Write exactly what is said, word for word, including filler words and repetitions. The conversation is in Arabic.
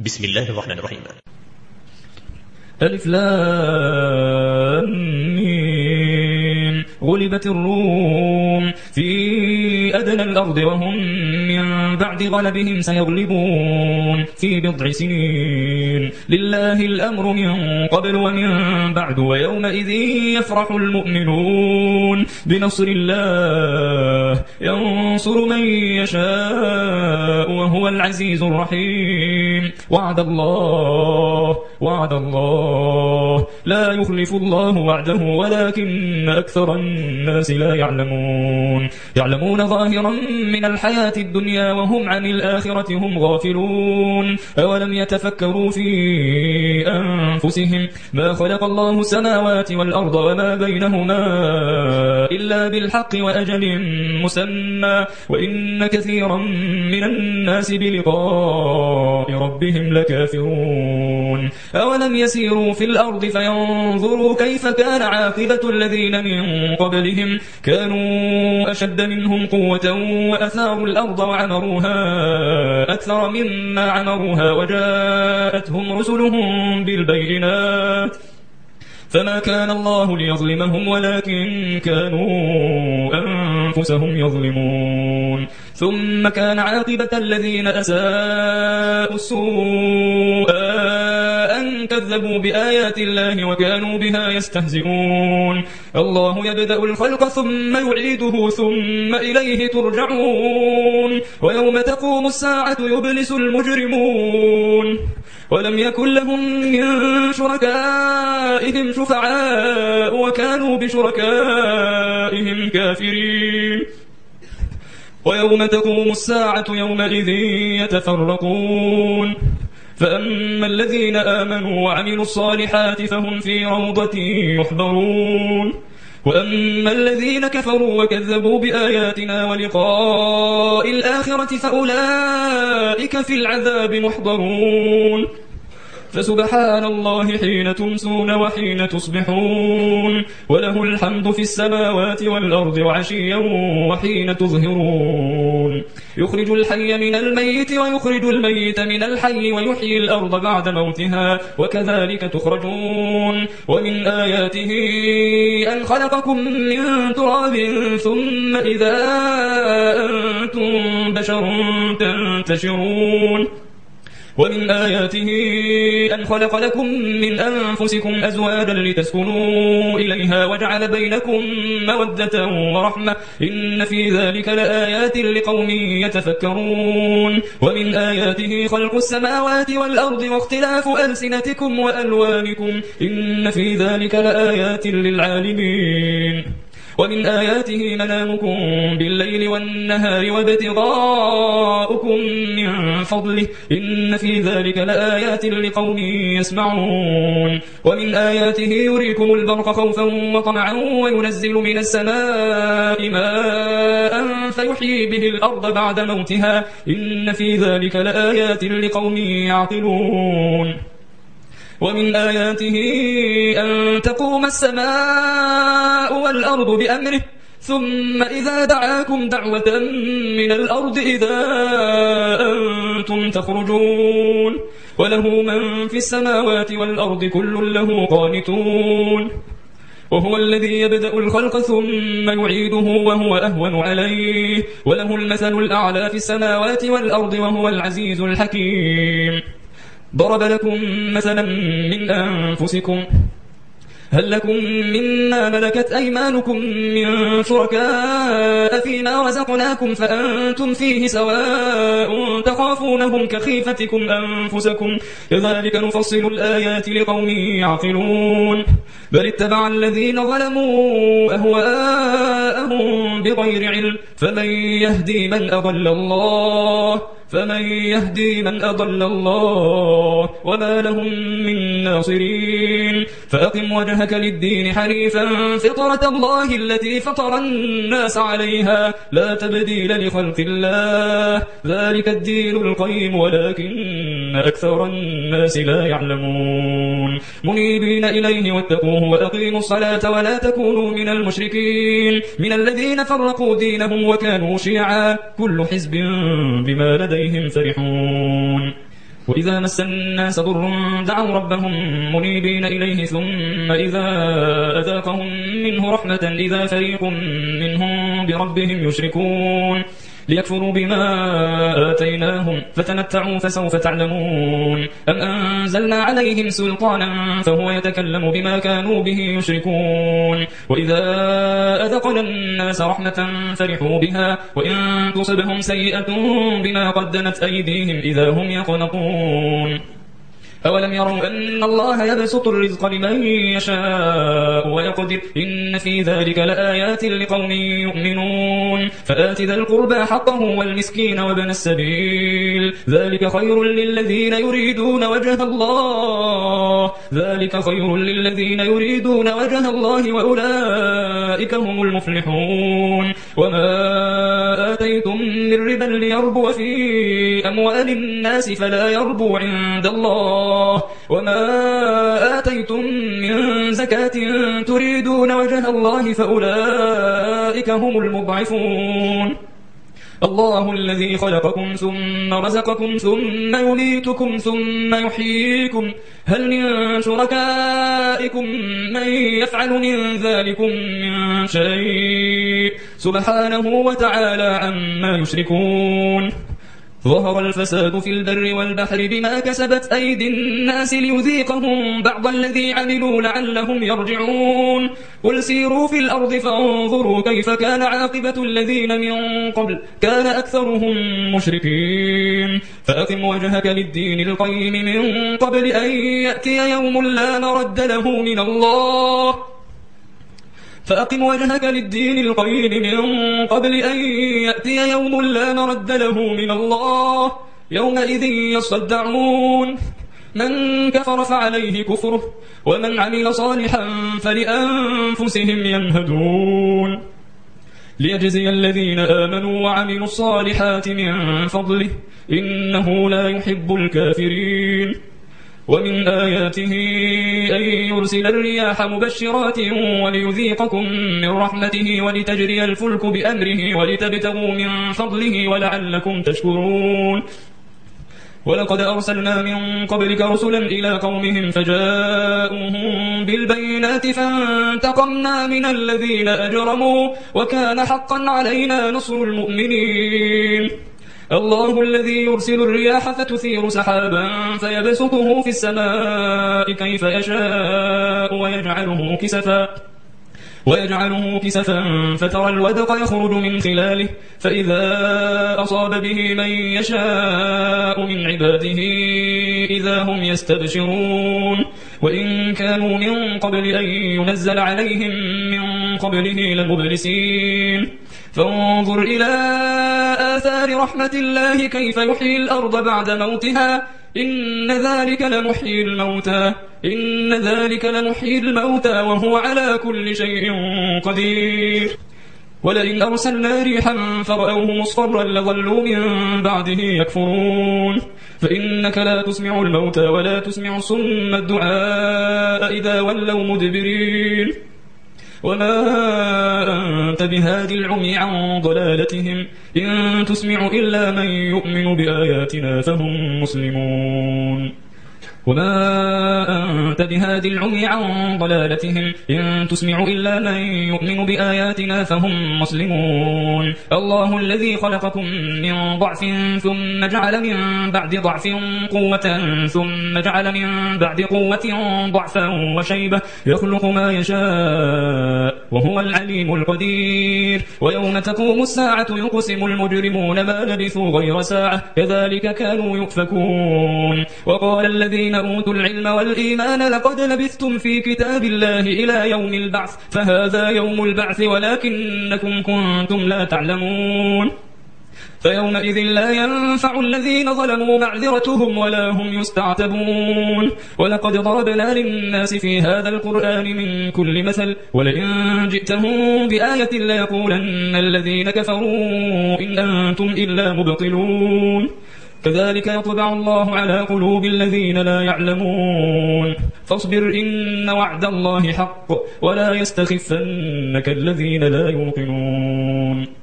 بسم الله الرحمن الرحيم. ألف لام ميم. غلبت الروم في أدنى الأرض وهم من بعد غلبهم سيغلبون في بضع سنين. لله الأمر من قبل ومن بعد ويومئذ يفرح المؤمنون بنصر الله ينصر من يشاء وهو العزيز الرحيم. وعد الله وعد الله لا يخلف الله وعده ولكن أكثر الناس لا يعلمون. يعلمون ظاهرا من الحياة الدنيا وهم عن الآخرة هم غافلون. أولم يتفكروا في أنفسهم ما خلق الله السماوات والأرض وما بينهما إلا بالحق وأجل مسمى وإن كثيرا من الناس بلقاء ربهم لكافرون. أولم يسيروا في الأرض فينظروا كيف كان عاقبة الذين من قبلهم كانوا أشد منهم قوة وأثاروا الأرض وعمروها أكثر مما عمروها وجاءتهم رسلهم بالبينات فما كان الله ليظلمهم ولكن كانوا أنفسهم يظلمون. ثم كان عاقبة الذين أساءوا السوء أن كذبوا بآيات الله وكانوا بها يستهزئون. الله يبدأ الخلق ثم يعيده ثم إليه ترجعون. ويوم تقوم الساعة يبلس المجرمون ولم يكن لهم من شركائهم شفعاء وكانوا بشركائهم كافرين. ويوم تقوم الساعة يومئذ يتفرقون فأما الذين آمنوا وعملوا الصالحات فهم في روضة يحبرون وأما الذين كفروا وكذبوا بآياتنا ولقاء الآخرة فأولئك في العذاب محضرون. فسبحان الله حين تمسون وحين تصبحون وله الحمد في السماوات والأرض وعشيا وحين تظهرون. يخرج الحي من الميت ويخرج الميت من الحي ويحيي الأرض بعد موتها وكذلك تخرجون. ومن آياته أن خلقكم من تراب ثم إذا أنتم بشر تنتشرون. ومن آياته أن خلق لكم من أنفسكم أزواجا لتسكنوا إليها وجعل بينكم مودة ورحمة إن في ذلك لآيات لقوم يتفكرون. ومن آياته خلق السماوات والأرض واختلاف ألسنتكم وألوانكم إن في ذلك لآيات للعالمين. ومن آياته منامكم بالليل والنهار وابتغاؤكم من فضله إن في ذلك لآيات لقوم يسمعون. ومن آياته يريكم البرق خوفا وطمعا وينزل من السماء ماء فيحيي به الأرض بعد موتها إن في ذلك لآيات لقوم يعقلون. ومن آياته أن تقوم السماء والأرض بأمره ثم إذا دعاكم دعوة من الأرض إذا أنتم تخرجون. وله من في السماوات والأرض كل له قانتون. وهو الذي يبدأ الخلق ثم يعيده وهو أهون عليه وله المثل الأعلى في السماوات والأرض وهو العزيز الحكيم. ضرب لكم مثلا من أنفسكم هل لكم مما ملكت أيمانكم من شركاء فيما رزقناكم فأنتم فيه سواء تخافونهم كخيفتكم أنفسكم كذلك نفصل الآيات لقوم يعقلون. بل اتبع الذين ظلموا أهواءهم بغير علم فمن يهدي من أضل الله فمن يهدي من أضل الله وما لهم من ناصرين. فأقم وجهك للدين حنيفا فطرة الله التي فطر الناس عليها لا تبديل لخلق الله ذلك الدين القيم ولكن أكثر الناس لا يعلمون. منيبين إليه واتقوه وأقيموا الصلاة ولا تكونوا من المشركين من الذين فرقوا دينهم وكانوا شيعا كل حزب بما لديهم فرحون. وإذا مس الناس ضر دعوا ربهم منيبين إليه ثم إذا أذاقهم منه رحمة إذا فريق منهم بربهم يشركون ليكفروا بما آتيناهم فتمتعوا فسوف تعلمون أم أنزلنا عليهم سلطانا فهو يتكلم بما كانوا به يشركون وإذا أذقنا الناس رحمة فرحوا بها وإن تصبهم سيئة بما قدمت أيديهم إذا هم يقنطون أولم يروا أن الله يبسط الرزق لمن يشاء ويقدر إن في ذلك لآيات لقوم يؤمنون فآت ذا القربى حقه والمسكين وابن السبيل ذلك خير للذين يريدون وجه الله ذلك خير للذين يريدون وجه الله وأولئك هم المفلحون وما آتيتم من ربا ليربو في أموال الناس فلا يربو عند الله وما آتيتم من زكاة تريدون وجه الله فأولئك هم المضعفون الله الذي خلقكم ثم رزقكم ثم يميتكم ثم يحييكم هل من شركائكم من يفعل من ذلكم من شيء سبحانه وتعالى عما يشركون ظهر الفساد في البر والبحر بما كسبت أيدي الناس ليذيقهم بعض الذي عملوا لعلهم يرجعون قل سيروا في الأرض فانظروا كيف كان عاقبة الذين من قبل كان أكثرهم مشركين فأقم وجهك للدين القيم من قبل أن يأتي يوم لا مرد له من الله فأقم وجهك للدين القيم من قبل أن يأتي يوم لا مرد له من الله يومئذ يصدعون من كفر فعليه كفره ومن عمل صالحا فلأنفسهم يمهدون ليجزي الذين آمنوا وعملوا الصالحات من فضله إنه لا يحب الكافرين ومن آياته أن يرسل الرياح مبشرات وليذيقكم من رحمته ولتجري الفلك بأمره ولتبتغوا من فضله ولعلكم تشكرون ولقد أرسلنا من قبلك رسلا إلى قومهم فجاءوهم بالبينات فانتقمنا من الذين أجرموا وكان حقا علينا نصر المؤمنين الله الذي يرسل الرياح فتثير سحابا فيبسطه في السماء كيف يشاء ويجعله كسفا ويجعله كسفا فترى الودق يخرج من خلاله فإذا أصاب به من يشاء من عباده إذا هم يستبشرون وإن كانوا من قبل أن ينزل عليهم من قبله لمبلسين فانظر إلى آثار رحمة الله كيف يحيي الأرض بعد موتها إن ذلك لمحيي الموتى إن ذلك لمحيي الموتى وهو على كل شيء قدير ولئن أرسلنا ريحا فرأوه مصفرا لظلوا من بعده يكفرون فإنك لا تسمع الموتى ولا تسمع الصم الدعاء إذا ولوا مدبرين وما أنت بهادي العمي عن ضلالتهم إن تسمع إلا من يؤمن بآياتنا فهم مسلمون وما أنت بهادي العمي عن ضلالتهم إن تسمع إلا من يؤمن بآياتنا فهم مسلمون الله الذي خلقكم من ضعف ثم جعل من بعد ضعف قوة ثم جعل من بعد قوة ضعفا وشيبة يخلق ما يشاء وهو العليم القدير ويوم تقوم الساعة يقسم المجرمون ما لبثوا غير ساعة كذلك كانوا يؤفكون وقال الذين أوتوا العلم والإيمان لقد لبثتم في كتاب الله إلى يوم البعث فهذا يوم البعث ولكنكم كنتم لا تعلمون فيومئذ لا ينفع الذين ظلموا معذرتهم ولا هم يستعتبون ولقد ضربنا للناس في هذا القرآن من كل مثل ولئن جئتهم بآية ليقولن الذين كفروا إن أنتم إلا مبطلون كذلك يطبع الله على قلوب الذين لا يعلمون فاصبر إن وعد الله حق ولا يستخفنك الذين لا يوقنون